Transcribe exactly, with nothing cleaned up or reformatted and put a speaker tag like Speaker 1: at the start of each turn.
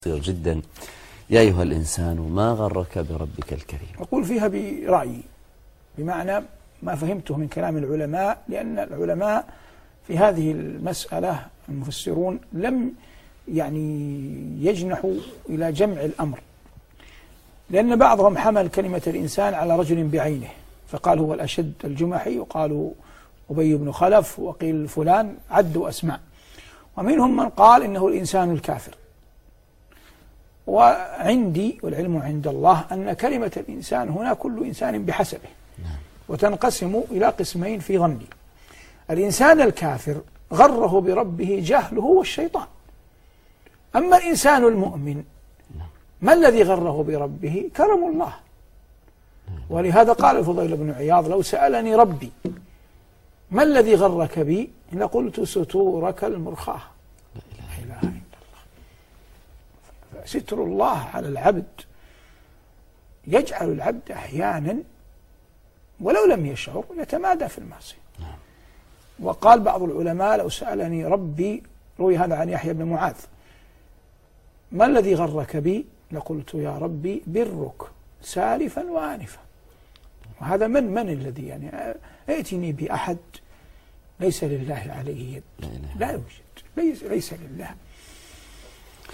Speaker 1: جدا. يا أيها الإنسان ما غرك بربك الكريم.
Speaker 2: أقول فيها برأيي، بمعنى ما فهمته من كلام العلماء، لأن العلماء في هذه المسألة المفسرون لم يعني يجنحوا إلى جمع الأمر، لأن بعضهم حمل كلمة الإنسان على رجل بعينه فقال هو الأشد الجمحي، وقالوا أبي بن خلف، وقيل فلان، عدوا أسماء، ومنهم من قال إنه الإنسان الكافر. وعندي والعلم عند الله أن كلمة الإنسان هنا كل إنسان بحسبه، وتنقسم إلى قسمين في ظني. الإنسان الكافر غره بربه جهله والشيطان، أما الإنسان المؤمن ما الذي غره بربه؟ كرم الله. ولهذا قال الفضيل بن عياض: لو سألني ربي ما الذي غرك بي لقلت ستورك المرخاة. لا إله إلا الله. ستر الله على العبد يجعل العبد أحيانا ولو لم يشعر يتمادى في المعصية. وقال بعض العلماء: لو سألني ربي، روي هذا عن يحيى بن معاذ، ما الذي غرك بي لقلت يا ربي برك سالفا وآنفا. وهذا من من الذي يعني ائتني بأحد ليس لله عليه يد، لا يوجد، ليس, ليس لله.